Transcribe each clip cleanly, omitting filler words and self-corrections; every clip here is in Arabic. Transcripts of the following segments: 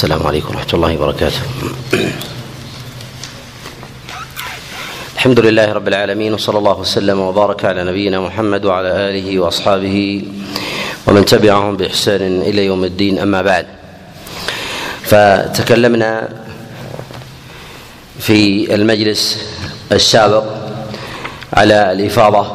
السلام عليكم ورحمة الله وبركاته. الحمد لله رب العالمين، وصلى الله وسلم وبارك على نبينا محمد وعلى آله وأصحابه ومن تبعهم بإحسان إلى يوم الدين. أما بعد، فتكلمنا في المجلس السابق على الإفاضة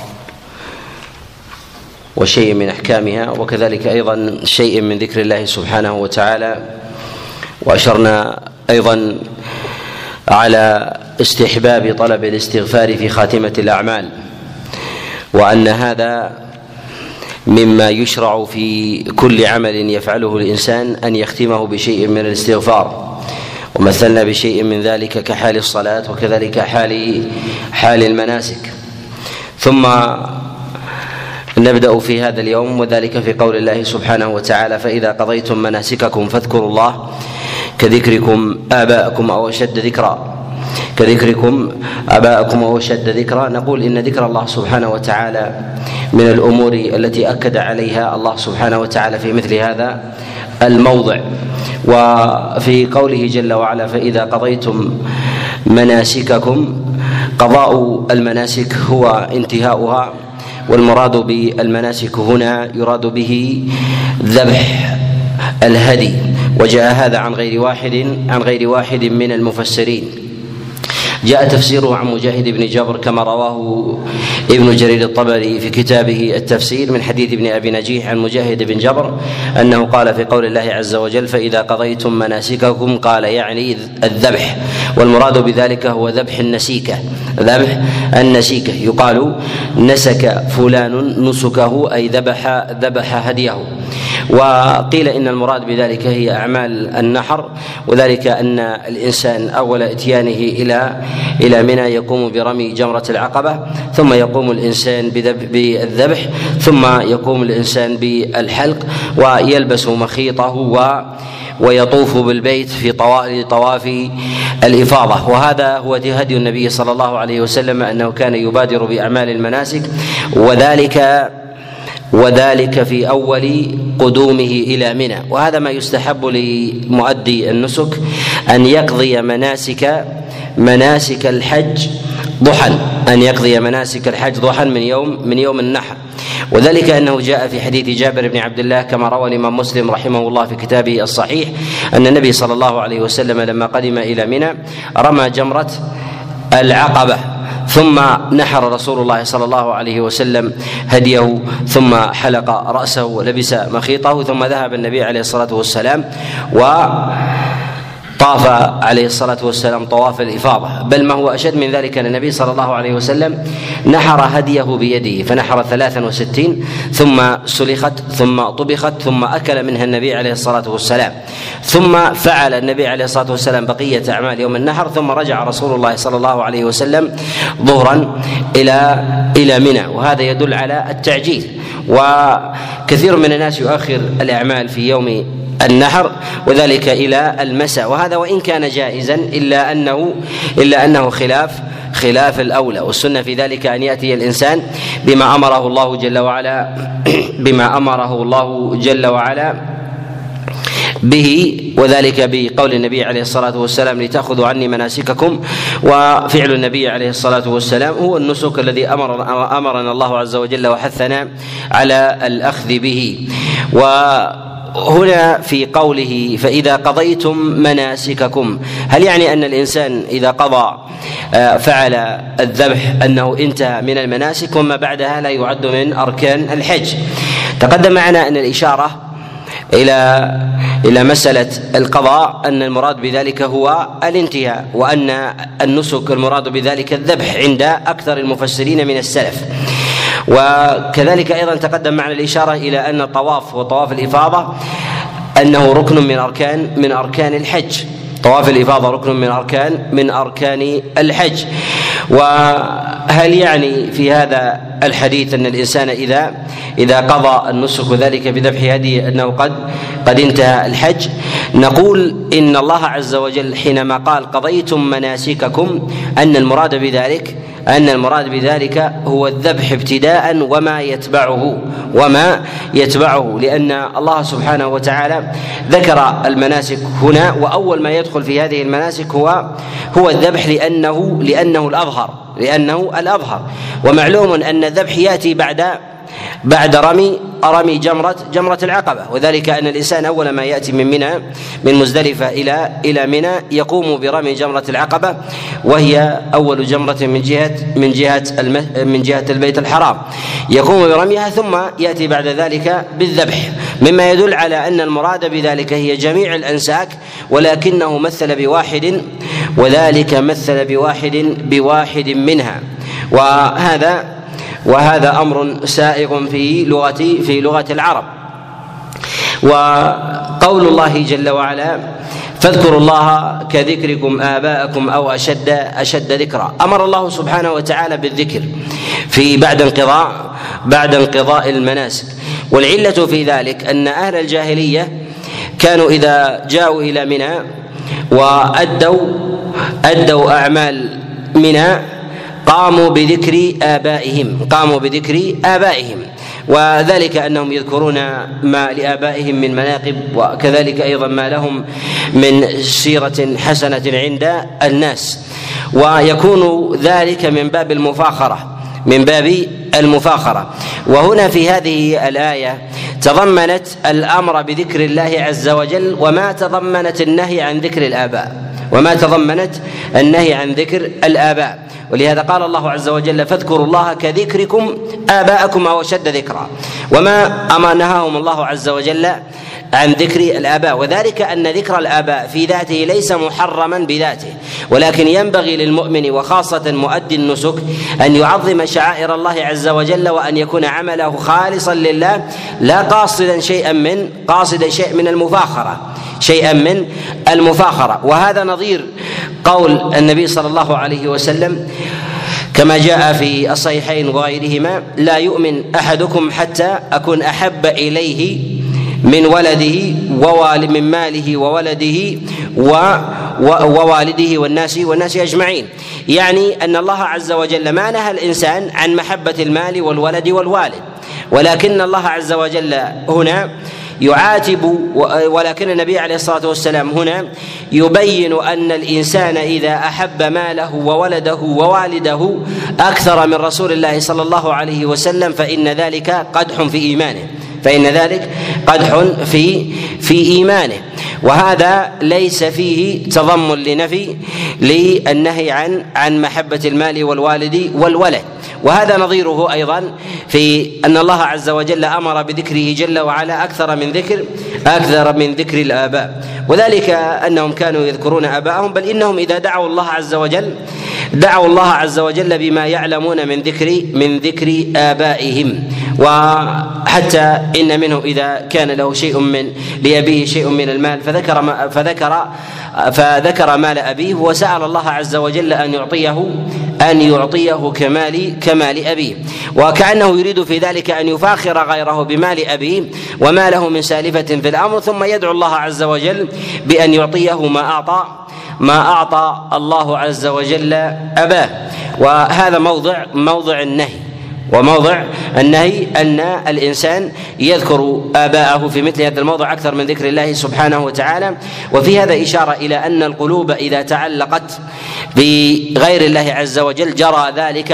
وشيء من أحكامها، وكذلك أيضا شيء من ذكر الله سبحانه وتعالى، وأشرنا أيضا على استحباب طلب الاستغفار في خاتمة الأعمال، وأن هذا مما يشرع في كل عمل يفعله الإنسان أن يختمه بشيء من الاستغفار، ومثلنا بشيء من ذلك كحال الصلاة وكذلك حال المناسك. ثم نبدأ في هذا اليوم وذلك في قول الله سبحانه وتعالى: فإذا قضيتم مناسككم فاذكروا الله كذكركم آباءكم أو أشد ذكرا. نقول إن ذكر الله سبحانه وتعالى من الأمور التي أكد عليها الله سبحانه وتعالى في مثل هذا الموضع. وفي قوله جل وعلا: فإذا قضيتم مناسككم، قضاء المناسك هو انتهاؤها، والمراد بالمناسك هنا يراد به ذبح الهدي، وجاء هذا عن غير واحد من المفسرين. جاء تفسيره عن مجاهد بن جبر كما رواه ابن جرير الطبري في كتابه التفسير من حديث ابن أبي نجيح عن مجاهد بن جبر أنه قال في قول الله عز وجل: فإذا قضيتم مناسككم، قال يعني الذبح، والمراد بذلك هو ذبح النسيكة. يقال نسك فلان نسكه، أي ذبح هديه. وقيل إن المراد بذلك هي أعمال النحر، وذلك أن الإنسان أول إتيانه إلى منى يقوم برمي جمرة العقبة، ثم يقوم الإنسان بالذبح، ثم يقوم الإنسان بالحلق، ويلبس مخيطه ويطوف بالبيت في طواف الإفاضة. وهذا هو هدي النبي صلى الله عليه وسلم، أنه كان يبادر بأعمال المناسك، وذلك في أول قدومه إلى منى. وهذا ما يستحب لمؤدي النسك، أن يقضي مناسك الحج ضحى، من يوم النحر، وذلك أنه جاء في حديث جابر بن عبد الله كما روى الإمام مسلم رحمه الله في كتابه الصحيح أن النبي صلى الله عليه وسلم لما قدم إلى منى رمى جمرة العقبة، ثم نحر رسول الله صلى الله عليه وسلم هديه، ثم حلق رأسه ولبس مخيطه، ثم ذهب النبي عليه الصلاة والسلام طاف عليه الصلاة والسلام طواف الإفاضة. بل ما هو أشد من ذلك أن النبي صلى الله عليه وسلم نحر هديه بيده، فنحر 63، ثم سلخت، ثم طبخت، ثم أكل منها النبي عليه الصلاة والسلام. ثم فعل النبي عليه الصلاة والسلام بقية أعمال يوم النحر، ثم رجع رسول الله صلى الله عليه وسلم ظهرا إلى منى. وهذا يدل على التعجيل، وكثير من الناس يؤخر الأعمال في يوم النحر وذلك إلى المساء، وهذا وإن كان جائزا إلا أنه خلاف الأولى. والسنة في ذلك أن يأتي الإنسان بما أمره الله جل وعلا به، وذلك بقول النبي عليه الصلاة والسلام: لتأخذوا عني مناسككم. وفعل النبي عليه الصلاة والسلام هو النسك الذي أمرنا الله عز وجل وحثنا على الأخذ به. وهنا في قوله: فإذا قضيتم مناسككم، هل يعني أن الإنسان إذا قضى فعل الذبح أنه انتهى من المناسك وما بعدها لا يعد من أركان الحج؟ تقدم معنا أن الإشارة إلى مسألة القضاء أن المراد بذلك هو الانتهاء، وأن النسك المراد بذلك الذبح عند أكثر المفسرين من السلف. وكذلك أيضا تقدم معنا الإشارة إلى أن الطواف وطواف الإفاضة أنه ركن من أركان الحج. طواف الإفاضة ركن من أركان الحج. وهل يعني في هذا الحديث أن الإنسان إذا قضى النسك ذلك بذبح هديه أنه قد انتهى الحج؟ نقول إن الله عز وجل حينما قال قضيتم مناسككم أن المراد بذلك أن المراد بذلك هو الذبح ابتداء وما يتبعه لأن الله سبحانه وتعالى ذكر المناسك هنا، وأول ما يدخل في هذه المناسك هو الذبح لأنه الأظهر. ومعلوم أن الذبح يأتي بعد رمي جمرة العقبة، وذلك أن الإنسان أول ما يأتي من مزدلفة إلى منى يقوم برمي جمرة العقبة، وهي أول جمرة من جهة البيت الحرام، يقوم برميها ثم يأتي بعد ذلك بالذبح، مما يدل على أن المراد بذلك هي جميع الأنساك، ولكنه مثل بواحد، وذلك مثل بواحد منها. وهذا أمر سائغ في لغة العرب. وقول الله جل وعلا: فاذكروا الله كذكركم آباءكم أو أشد ذكرا، أمر الله سبحانه وتعالى بالذكر بعد انقضاء المناسك. والعلة في ذلك أن أهل الجاهلية كانوا إذا جاءوا إلى منى وأدوا أعمال منى قاموا بذكر آبائهم، وذلك أنهم يذكرون ما لآبائهم من مناقب، وكذلك أيضا ما لهم من سيرة حسنة عند الناس، ويكون ذلك من باب المفاخرة. وهنا في هذه الآية تضمنت الأمر بذكر الله عز وجل، وما تضمنت النهي عن ذكر الآباء. ولهذا قال الله عز وجل: فاذكروا الله كذكركم آباءكم أو أشد ذكرا، وما نهاهم الله عز وجل عن ذكر الآباء، وذلك أن ذكر الآباء في ذاته ليس محرما بذاته، ولكن ينبغي للمؤمن وخاصة مؤدي النسك أن يعظم شعائر الله عز وجل، وأن يكون عمله خالصا لله، لا قاصدا شيئا من المفاخرة. وهذا نظير قول النبي صلى الله عليه وسلم كما جاء في الصحيحين وغيرهما: لا يؤمن أحدكم حتى أكون أحب إليه من ولده من ماله وولده ووالده والناس أجمعين. يعني أن الله عز وجل ما نهى الإنسان عن محبة المال والولد والوالد، ولكن الله عز وجل هنا يعاتب، ولكن النبي عليه الصلاة والسلام هنا يبين أن الإنسان إذا أحب ماله وولده ووالده أكثر من رسول الله صلى الله عليه وسلم فإن ذلك قدح في إيمانه، وهذا ليس فيه تضمن للنهي عن محبة المال والوالد والولد. وهذا نظيره أيضا في أن الله عز وجل أمر بذكره جل وعلا أكثر من ذكر الآباء، وذلك أنهم كانوا يذكرون آباءهم، بل إنهم إذا دعوا الله عز وجل بما يعلمون من ذكر آبائهم. وحتى إن منهم إذا كان له لأبيه شيء من المال فذكر مال أبيه وسأل الله عز وجل أن يعطيه كمال أبيه، وكأنه يريد في ذلك أن يفاخر غيره بمال أبيه وما له من سالفة في الأمر، ثم يدعو الله عز وجل بأن يعطيه ما أعطى الله عز وجل أباه. وهذا موضع النهي، وموضع النهي أن الإنسان يذكر آباءه في مثل هذا الموضع أكثر من ذكر الله سبحانه وتعالى. وفي هذا إشارة إلى أن القلوب إذا تعلقت بغير الله عز وجل جرى ذلك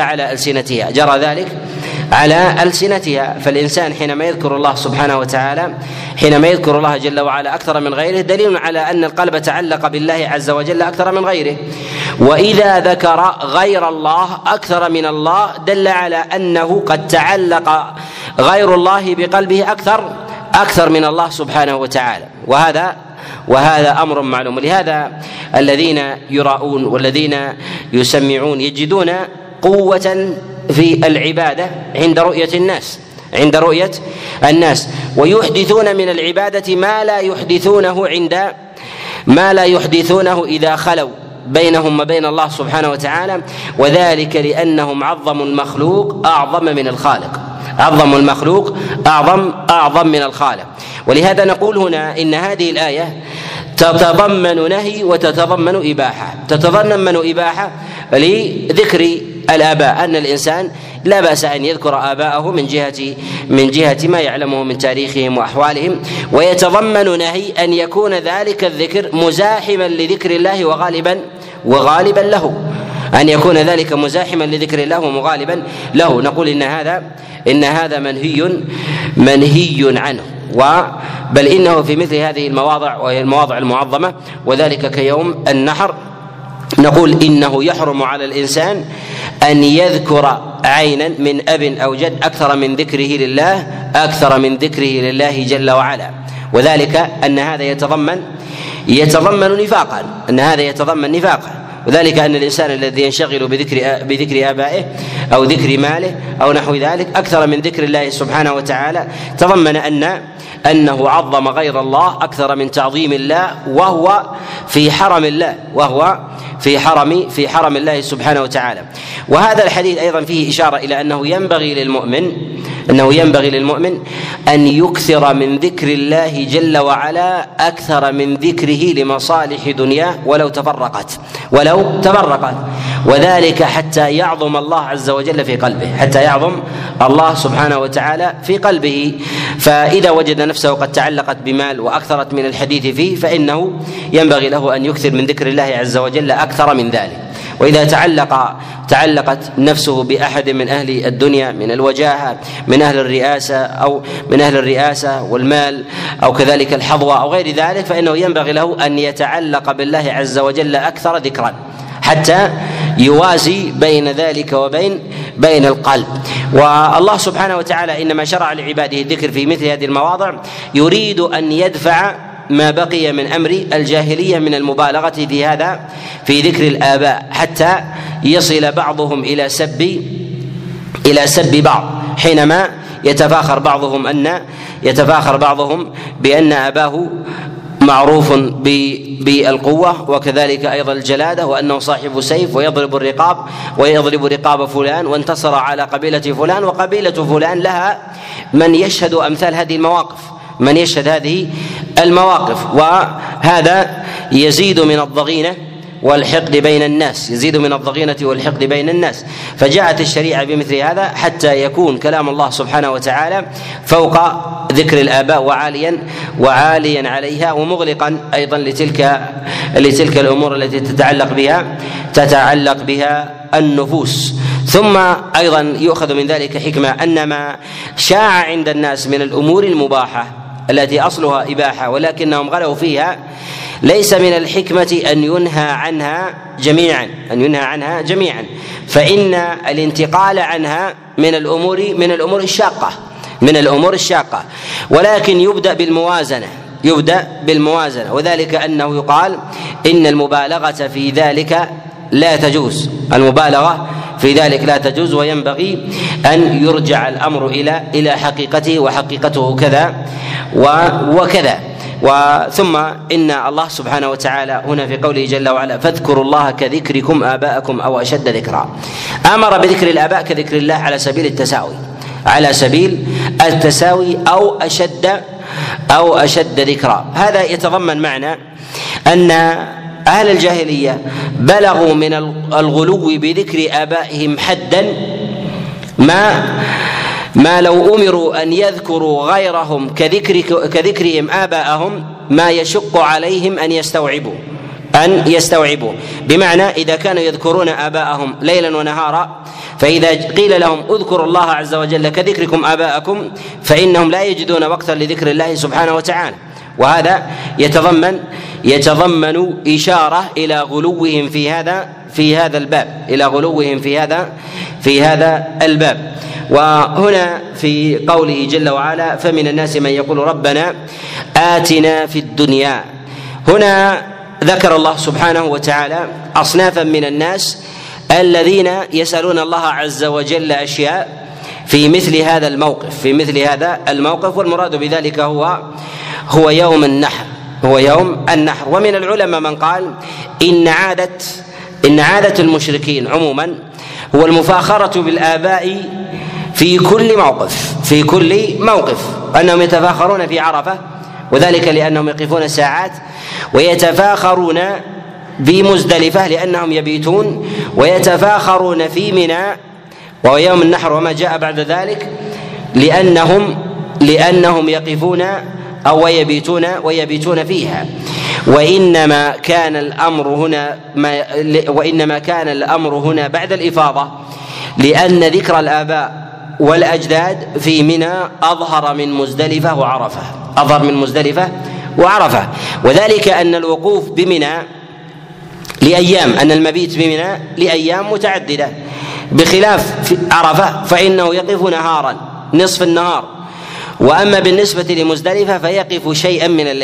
على ألسنتها. فالإنسان حينما يذكر الله سبحانه وتعالى، حينما يذكر الله جل وعلا أكثر من غيره، دليل على أن القلب تعلق بالله عز وجل أكثر من غيره. وإذا ذكر غير الله أكثر من الله دل على أنه قد تعلق غير الله بقلبه أكثر من الله سبحانه وتعالى، وهذا أمر معلوم. لهذا الذين يراؤون والذين يسمعون يجدون قوة في العبادة عند رؤية الناس، ويحدثون من العبادة ما لا يحدثونه إذا خلوا بينهم وبين الله سبحانه وتعالى، وذلك لأنهم عظموا المخلوق أعظم من الخالق. ولهذا نقول هنا إن هذه الآية تتضمن نهي وتتضمن إباحة. تتضمن إباحة لذكر الآباء، أن الإنسان لا بأس أن يذكر آباءه من جهة ما يعلمه من تاريخهم وأحوالهم، ويتضمن نهي أن يكون ذلك الذكر مزاحما لذكر الله وغالبا له، أن يكون ذلك مزاحما لذكر الله ومغالبا له. نقول إن هذا منهي عنه، بل إنه في مثل هذه المواضع وهي المواضع المعظمة وذلك كيوم النحر نقول إنه يحرم على الإنسان أن يذكر عينا من أب أو جد أكثر من ذكره لله جل وعلا، وذلك أن هذا يتضمن نفاقا، وذلك أن الإنسان الذي ينشغل بذكر آبائه أو ذكر ماله أو نحو ذلك أكثر من ذكر الله سبحانه وتعالى تضمن أنه عظم غير الله أكثر من تعظيم الله، وهو في حرم الله سبحانه وتعالى. وهذا الحديث أيضا فيه إشارة إلى أنه ينبغي للمؤمن أن يكثر من ذكر الله جل وعلا أكثر من ذكره لمصالح دنياه ولو تفرقت، وذلك حتى يعظم الله عز وجل في قلبه، حتى يعظم الله سبحانه وتعالى في قلبه. فإذا وجد نفسه قد تعلقت بمال وأكثرت من الحديث فيه فإنه ينبغي له أن يكثر من ذكر الله عز وجل أكثر من ذلك. وإذا تعلقت نفسه بأحد من أهل الدنيا من الوجاهة من أهل الرئاسة والمال أو كذلك الحظوة أو غير ذلك، فإنه ينبغي له أن يتعلق بالله عز وجل أكثر ذكرا حتى يوازي بين ذلك بين القلب. والله سبحانه وتعالى إنما شرع لعباده الذكر في مثل هذه المواضع يريد أن يدفع ما بقي من أمر الجاهلية من المبالغة في ذكر الآباء، حتى يصل بعضهم إلى سب بعض، حينما يتفاخر بعضهم بأن أباه معروف بالقوة وكذلك أيضا الجلادة، وأنه صاحب سيف ويضرب رقاب فلان وانتصر على قبيلة فلان، وقبيلة فلان لها من يشهد أمثال هذه المواقف، وهذا يزيد من الضغينة والحقد بين الناس. فجاءت الشريعة بمثل هذا حتى يكون كلام الله سبحانه وتعالى فوق ذكر الآباء وعاليا عليها، ومغلقا أيضا لتلك الأمور التي تتعلق بها النفوس. ثم أيضا يؤخذ من ذلك حكمة أن ما شاع عند الناس من الأمور المباحة التي أصلها إباحة ولكنهم غلوا فيها ليس من الحكمة أن ينهى عنها جميعا، فإن الانتقال عنها من الأمور الشاقة، ولكن يبدأ بالموازنة، وذلك أنه يقال إن المبالغة في ذلك لا تجوز، وينبغي أن يرجع الأمر إلى حقيقته، وحقيقته كذا وكذا. ثم إن الله سبحانه وتعالى هنا في قوله جل وعلا فاذكروا الله كذكركم آباءكم أو أشد ذكرا، أمر بذكر الآباء كذكر الله على سبيل التساوي أو أشد ذكرا. هذا يتضمن معنى أن أهل الجاهلية بلغوا من الغلو بذكر آبائهم حدا ما لو أمروا أن يذكروا غيرهم كذكرهم آباءهم ما يشق عليهم أن يستوعبوا، بمعنى إذا كانوا يذكرون آباءهم ليلا ونهارا، فإذا قيل لهم اذكروا الله عز وجل كذكركم آباءكم فإنهم لا يجدون وقتا لذكر الله سبحانه وتعالى. وهذا يتضمن إشارة إلى غلوهم في هذا الباب. وهنا في قوله جل وعلا فمن الناس من يقول ربنا آتنا في الدنيا، هنا ذكر الله سبحانه وتعالى أصنافا من الناس الذين يسألون الله عز وجل أشياء في مثل هذا الموقف، والمراد بذلك هو يوم النحر. ومن العلماء من قال إن عادة المشركين عموما هو المفاخرة بالآباء في كل موقف، أنهم يتفاخرون في عرفة، وذلك لأنهم يقفون ساعات ويتفاخرون بمزدلفة لأنهم يبيتون ويتفاخرون في منى وهو يوم النحر وما جاء بعد ذلك لأنهم يقفون أو ويبيتون فيها. وإنما كان الأمر هنا بعد الإفاضة لأن ذكر الآباء والأجداد في منى أظهر من مزدلفة وعرفة وذلك أن الوقوف بمنى لأيام، أن المبيت بمنى لأيام متعددة، بخلاف عرفة فإنه يقف نهارا نصف النهار. وأما بالنسبة لمزدلفة فيقف شيئا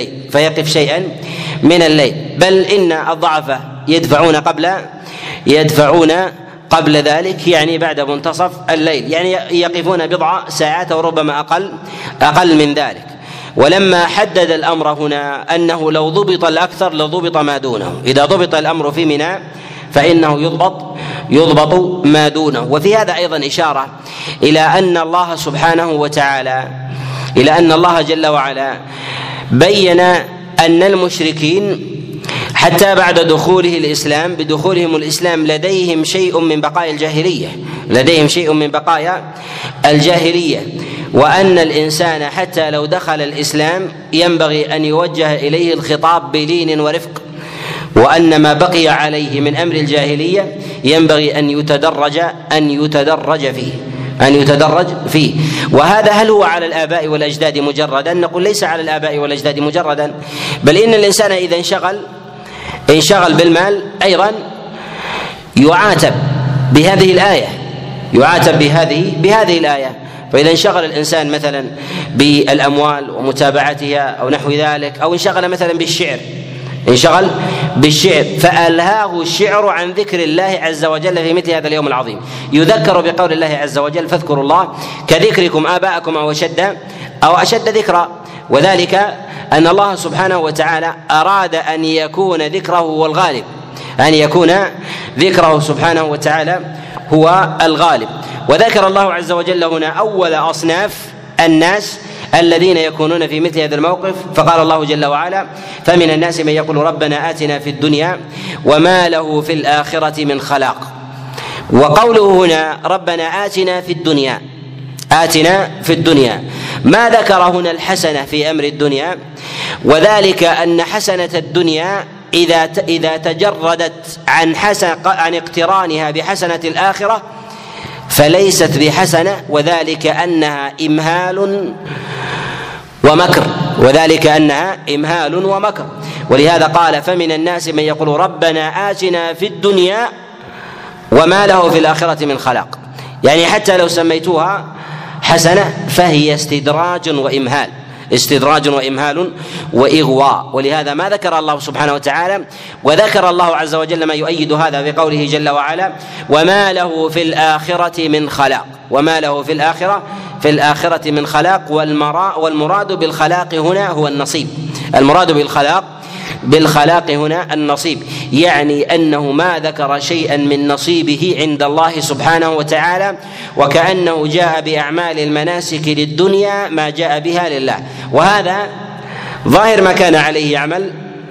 من الليل، بل إن الضعفاء يدفعون قبل ذلك، يعني بعد منتصف الليل، يعني يقفون بضع ساعات وربما أقل من ذلك. ولما حدد الأمر هنا أنه لو ضبط الأكثر لضبط ما دونه، إذا ضبط الأمر في منى فإنه يضبط ما دونه. وفي هذا أيضا إشارة إلى أن الله سبحانه وتعالى جل وعلا بين أن المشركين حتى بعد بدخولهم الإسلام لديهم شيء من بقايا الجاهلية، وأن الإنسان حتى لو دخل الإسلام ينبغي أن يوجه إليه الخطاب بلين ورفق، وأن ما بقي عليه من أمر الجاهلية ينبغي أن يتدرج فيه. وهذا هل هو على الآباء والأجداد مجردا؟ نقول ليس على الآباء والأجداد مجردا، بل إن الإنسان إذا انشغل بالمال أيضا يعاتب بهذه الآية. فإذا انشغل الإنسان مثلا بالأموال ومتابعتها أو نحو ذلك، أو انشغل مثلا بالشعر فألهاه الشعر عن ذكر الله عز وجل في مثل هذا اليوم العظيم، يذكر بقول الله عز وجل فاذكروا الله كذكركم آباءكم أو أشد ذكرا. وذلك أن الله سبحانه وتعالى أراد أن يكون ذكره هو الغالب، أن يكون ذكره سبحانه وتعالى هو الغالب. وذكر الله عز وجل هنا أول أصناف الناس الذين يكونون في مثل هذا الموقف، فقال الله جل وعلا فمن الناس من يقول ربنا آتنا في الدنيا وما له في الآخرة من خلاق. وقوله هنا ربنا آتنا في الدنيا ما ذكر هنا الحسنة في أمر الدنيا، وذلك أن حسنة الدنيا إذا تجردت عن اقترانها بحسنة الآخرة فليست بحسنة، وذلك أنها إمهال ومكر. ولهذا قال فمن الناس من يقول ربنا آتنا في الدنيا وما له في الآخرة من خلاق، يعني حتى لو سميتوها حسنة فهي استدراج وإمهال وإغواء. ولهذا ما ذكر الله سبحانه وتعالى، وذكر الله عز وجل ما يؤيد هذا بقوله جل وعلا وما له في الآخرة من خلاق. والمراد بالخلاق هنا هو النصيب، بالخلاق هنا النصيب، يعني أنه ما ذكر شيئا من نصيبه عند الله سبحانه وتعالى، وكأنه جاء بأعمال المناسك للدنيا ما جاء بها لله. وهذا ظاهر ما كان عليه عمل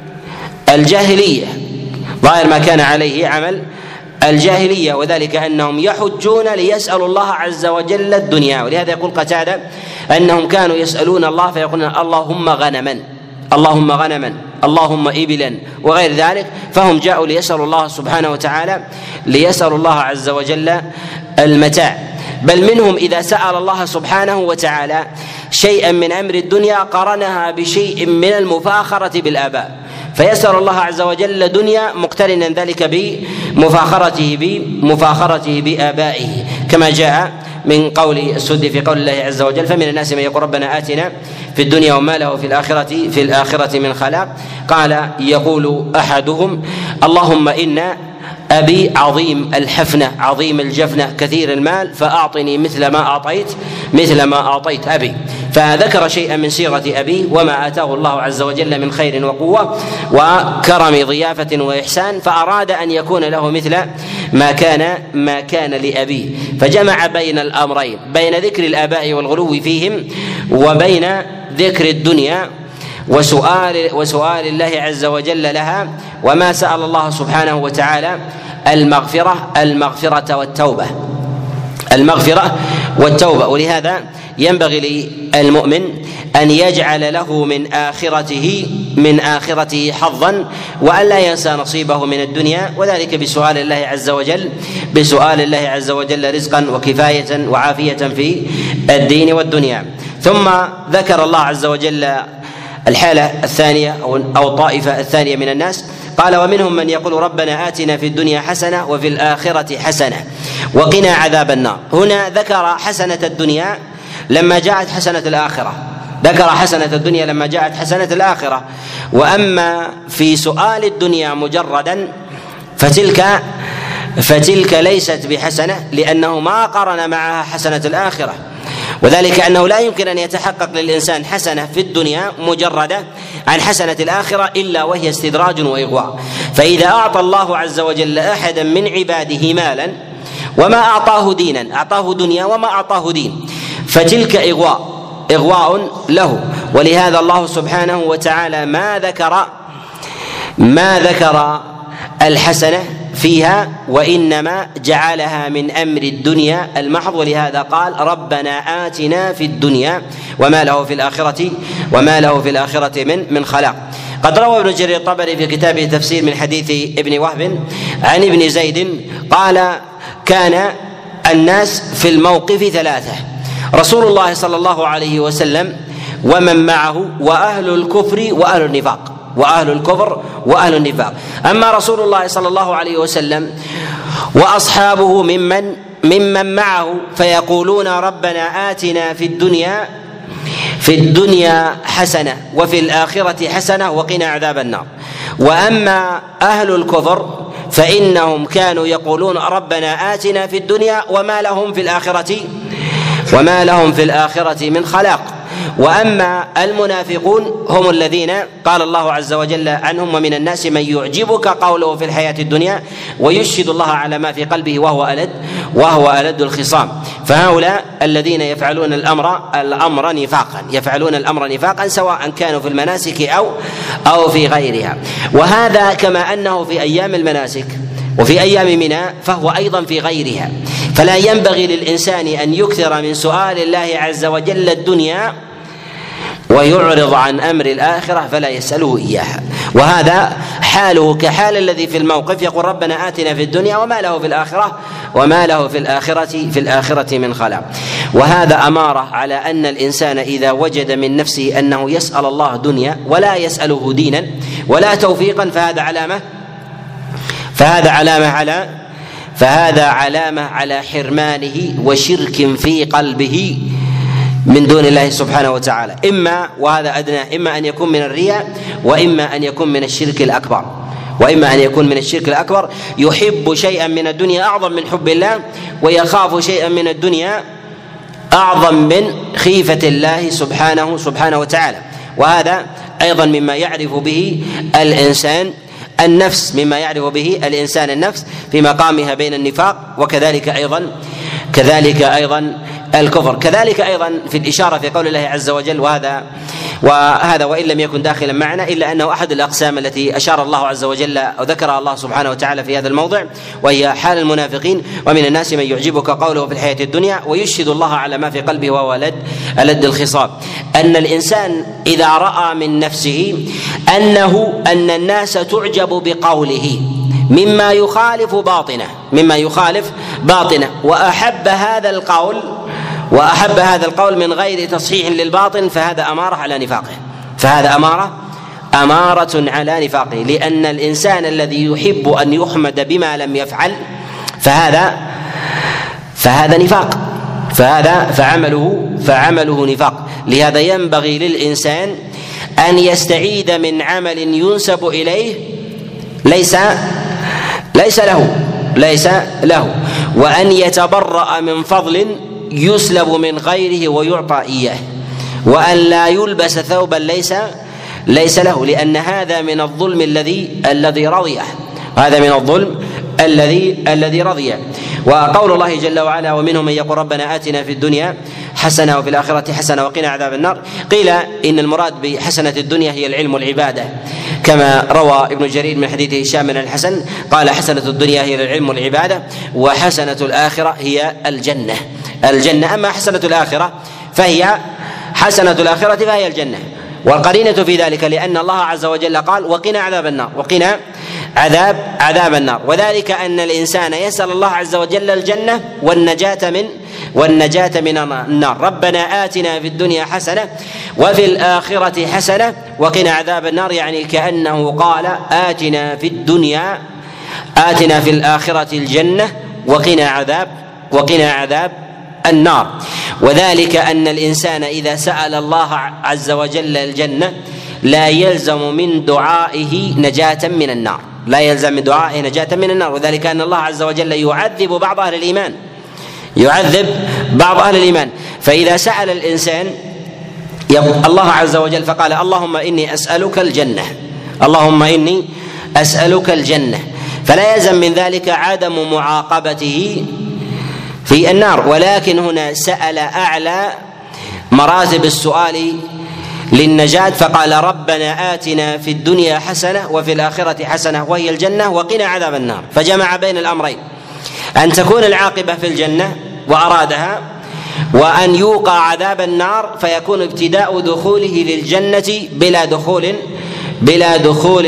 الجاهلية، وذلك أنهم يحجون ليسألوا الله عز وجل الدنيا. ولهذا يقول قتادة أنهم كانوا يسألون الله فيقولون اللهم غنما اللهم إبلا وغير ذلك، فهم جاءوا ليسألوا الله سبحانه وتعالى ليسألوا الله عز وجل المتاع. بل منهم إذا سأل الله سبحانه وتعالى شيئا من أمر الدنيا قرنها بشيء من المفاخرة بالآباء، فيسأل الله عز وجل دنيا مقترنا ذلك بمفاخرته بآبائه، كما جاء من قول السدي في قول الله عز وجل فمن الناس من يقول ربنا آتنا في الدنيا وما له في الآخرة من خلاق. قال يقول أحدهم اللهم إن أبي عظيم الحفنة عظيم الجفنة كثير المال فأعطني مثل ما أعطيت أبي، فذكر شيئا من صيغة أبيه وما آتاه الله عز وجل من خير وقوة وكرم ضيافة وإحسان، فأراد أن يكون له مثل ما كان لأبيه، فجمع بين الأمرين، بين ذكر الآباء والغلو فيهم وبين ذكر الدنيا وسؤال الله عز وجل لها، وما سأل الله سبحانه وتعالى المغفرة والتوبة. ولهذا ينبغي للمؤمن أن يجعل له من آخرته حظا، وأن لا ينسى نصيبه من الدنيا، وذلك بسؤال الله عز وجل رزقا وكفاية وعافية في الدين والدنيا. ثم ذكر الله عز وجل الحالة الثانية أو الطائفة الثانية من الناس، قال: ومنهم من يقول ربنا آتنا في الدنيا حسنة وفي الآخرة حسنة وقنا عذاب النار. هنا ذكر حسنة الدنيا لما جاءت حسنة الآخرة، وأما في سؤال الدنيا مجردا فتلك ليست بحسنة، لأنه ما قرن معها حسنة الآخرة، وذلك أنه لا يمكن أن يتحقق للإنسان حسنة في الدنيا مجردة عن حسنة الآخرة إلا وهي استدراج وإغواء. فإذا أعطى الله عز وجل أحدا من عباده مالا وما أعطاه دينا، أعطاه دنيا وما أعطاه دين، فتلك إغواء له. ولهذا الله سبحانه وتعالى ما ذكر الحسنة فيها، وإنما جعلها من أمر الدنيا المحض. ولهذا قال: ربنا آتنا في الدنيا وما له في الآخرة من خلاق. قد روى ابن جرير الطبري في كتابه تفسير من حديث ابن وهب عن ابن زيد قال: كان الناس في الموقف ثلاثة: رسول الله صلى الله عليه وسلم ومن معه وأهل الكفر وأهل النفاق. أما رسول الله صلى الله عليه وسلم وأصحابه ممن معه فيقولون ربنا آتنا في الدنيا حسنة وفي الآخرة حسنة وقنا عذاب النار. وأما أهل الكفر فإنهم كانوا يقولون ربنا آتنا في الدنيا وما لهم في الآخرة من خلاق. وأما المنافقون هم الذين قال الله عز وجل عنهم: ومن الناس من يعجبك قوله في الحياة الدنيا ويشهد الله على ما في قلبه وهو ألد الخصام. فهؤلاء الذين يفعلون الأمر نفاقا سواء كانوا في المناسك أو في غيرها. وهذا كما أنه في أيام المناسك وفي أيام منى فهو أيضا في غيرها. فلا ينبغي للإنسان أن يكثر من سؤال الله عز وجل الدنيا ويعرض عن أمر الآخرة فلا يسأله إياها. وهذا حاله كحال الذي في الموقف يقول ربنا آتنا في الدنيا وما له في الآخرة من خلاق. وهذا أمارة على أن الإنسان إذا وجد من نفسه أنه يسأل الله دنيا ولا يسأله دينا ولا توفيقا فهذا علامة على حرمانه وشرك في قلبه من دون الله سبحانه وتعالى، وهذا أدنى، إما أن يكون من الرياء وإما أن يكون من الشرك الأكبر. يحب شيئا من الدنيا أعظم من حب الله، ويخاف شيئا من الدنيا أعظم من خيفة الله سبحانه وتعالى. وهذا أيضا مما يعرف به الإنسان النفس في مقامها بين النفاق وكذلك أيضا الكفر. كذلك أيضا في الإشارة في قول الله عز وجل، وهذا وإن لم يكن داخلا معنا إلا أنه أحد الأقسام التي أشار الله عز وجل وذكرها الله سبحانه وتعالى في هذا الموضع، وهي حال المنافقين: ومن الناس من يعجبك قوله في الحياة الدنيا ويشهد الله على ما في قلبه وهو ألد الخصام. أن الإنسان إذا رأى من نفسه أن الناس تعجب بقوله مما يخالف باطنه وأحب هذا القول من غير تصحيح للباطن، فهذا أمارة على نفاقه، لأن الإنسان الذي يحب أن يحمد بما لم يفعل فهذا نفاق، فعمله نفاق. لهذا ينبغي للإنسان أن يستعيد من عمل ينسب إليه ليس له، وأن يتبرأ من فضل يسلب من غيره ويعطى إياه، وأن لا يلبس ثوبا ليس له، لأن هذا من الظلم الذي رضيه. وقول الله جل وعلا: ومنهم من يقول ربنا آتنا في الدنيا حسنة وفي الآخرة حسنة وقنا عذاب النار. قيل إن المراد بحسنة الدنيا هي العلم والعبادة، كما روى ابن جرير من حديث هشام بن الحسن قال حسنة الدنيا هي العلم والعبادة، وحسنة الآخرة هي الجنة. أما حسنة الآخرة فهي الجنة، والقرينة في ذلك لأن الله عز وجل قال وقنا عذاب النار، وقنا عذاب النار، وذلك أن الإنسان يسأل الله عز وجل الجنة والنجاة من النار. ربنا آتنا في الدنيا حسنة وفي الآخرة حسنة وقنا عذاب النار، يعني كأنه قال آتنا في الآخرة الجنة وقنا عذاب النار. وذلك أن الإنسان إذا سأل الله عز وجل الجنة لا يلزم من دعائه نجاة من النار، وذلك أن الله عز وجل يعذب بعض أهل الإيمان، فإذا سأل الإنسان الله عز وجل فقال اللهم إني أسألك الجنة، فلا يلزم من ذلك عدم معاقبته في النار، ولكن هنا سأل أعلى مراتب السؤال للنجاة فقال ربنا آتنا في الدنيا حسنة وفي الآخرة حسنة وهي الجنة وقنا عذاب النار، فجمع بين الأمرين، أن تكون العاقبة في الجنة وأرادها، وأن يوقع عذاب النار فيكون ابتداء دخوله للجنة بلا دخول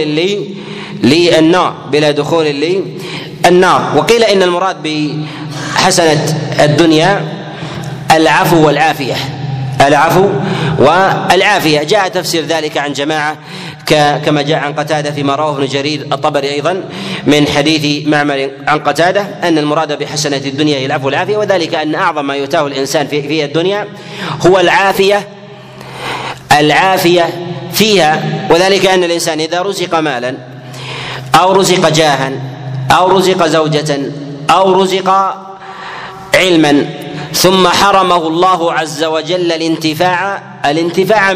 للنار. وقيل إن المراد بحسنة الدنيا العفو والعافية. جاء تفسير ذلك عن جماعة كما جاء عن قتادة فيما رواه ابن جرير الطبري أيضا من حديث معمر عن قتادة أن المراد بحسنة الدنيا هي العفو والعافية، وذلك أن أعظم ما يؤتاه الإنسان في الدنيا هو العافية فيها، وذلك أن الإنسان إذا رزق مالا أو رزق جاها أو رزق زوجة أو رزق علما ثم حرمه الله عز وجل الانتفاع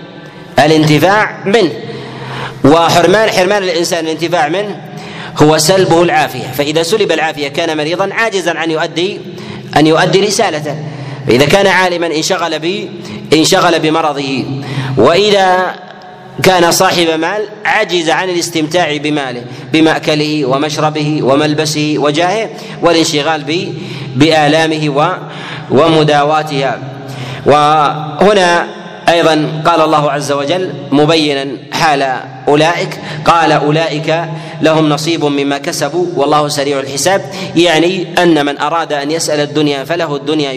منه، وحرمان الإنسان الانتفاع منه هو سلبه العافية، فإذا سلب العافية كان مريضا عاجزا أن يؤدي رسالته، فإذا كان عالما انشغل بمرضه، وإذا كان صاحب مال عجز عن الاستمتاع بماله بمأكله ومشربه وملبسه وجاهه والانشغال بآلامه ومداواتها. وهنا أيضا قال الله عز وجل مبينا حال أولئك قال أولئك لهم نصيب مما كسبوا والله سريع الحساب، يعني أن من أراد أن يسأل الدنيا فله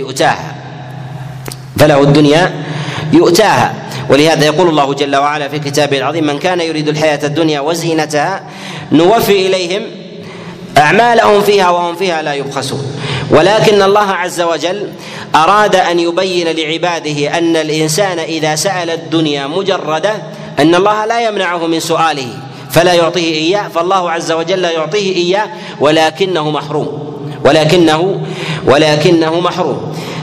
الدنيا يؤتاها. ولهذا يقول الله جل وعلا في كتابه العظيم من كان يريد الحياة الدنيا وزينتها نوفي إليهم أعمالهم فيها وهم فيها لا يبخسون. ولكن الله عز وجل أراد أن يبين لعباده أن الإنسان إذا سأل الدنيا مجردة أن الله لا يمنعه من سؤاله فلا يعطيه إياه، فالله عز وجل يعطيه إياه ولكنه محروم.